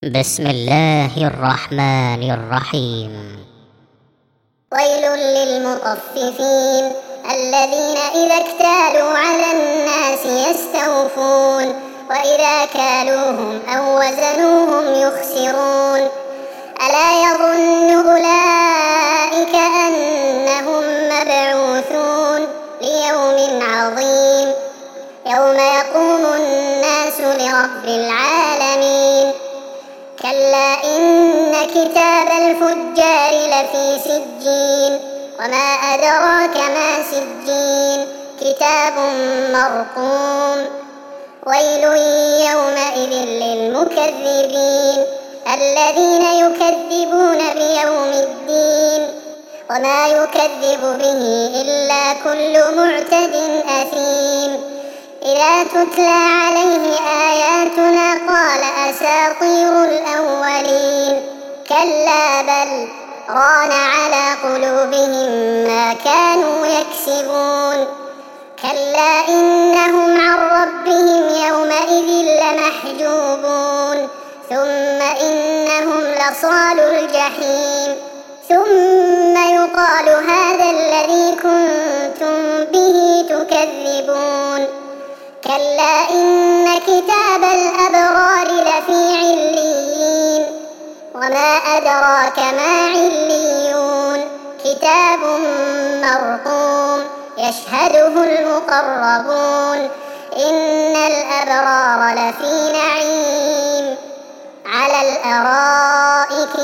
بسم الله الرحمن الرحيم. ويل للمطففين الذين إذا اكتالوا على الناس يستوفون وإذا كالوهم أو وزنوهم يخسرون. ألا يظن أولئك أنهم مبعوثون ليوم عظيم يوم يقوم الناس لرب العالمين. كلا إن كتاب الفجار لفي سجين وما أدراك ما سجين كتاب مرقوم. ويل يومئذ للمكذبين الذين يكذبون بيوم الدين وما يكذب به إلا كل معتد أثيم. إذا تتلى عليه آياتنا قال أساطير الأولين. كلا بل ران على قلوبهم ما كانوا يكسبون. كلا إنهم عن ربهم يومئذ لمحجوبون ثم إنهم لصال الجحيم ثم يقال هذا الذي كنتم به تكذبون. كلا إن كتاب الأبرار لفي عليين وما أدراك ما عليون كتاب مرقوم يشهده المقربون. إن الأبرار لفي نعيم على الأرائك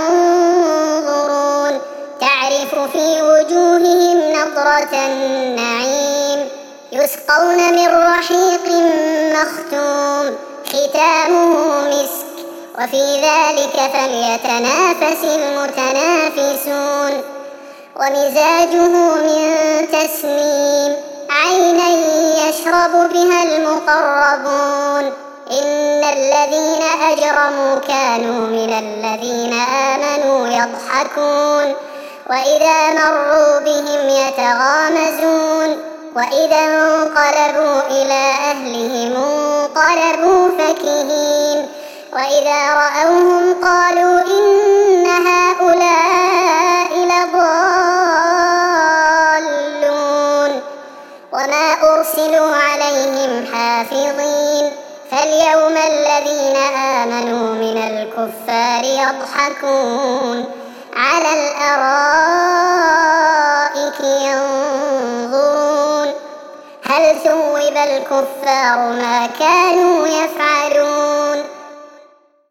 ينظرون تعرف في وجوههم نضرة النعيم. يسقون من رحيق مختوم ختامه مسك وفي ذلك فليتنافس المتنافسون. ومزاجه من تسنيم عينا يشرب بها المقربون. إن الذين أجرموا كانوا من الذين آمنوا يضحكون وإذا مروا بهم يتغامزون وإذا انقلبوا إلى أهلهم انقلبوا فكهين وإذا رأوهم قالوا إن هؤلاء لضالون. وما أرسلوا عليهم حافظين. فاليوم الذين آمنوا من الكفار يضحكون على الأرائك ينظرون هل ثوب الكفار ما كانوا يفعلون.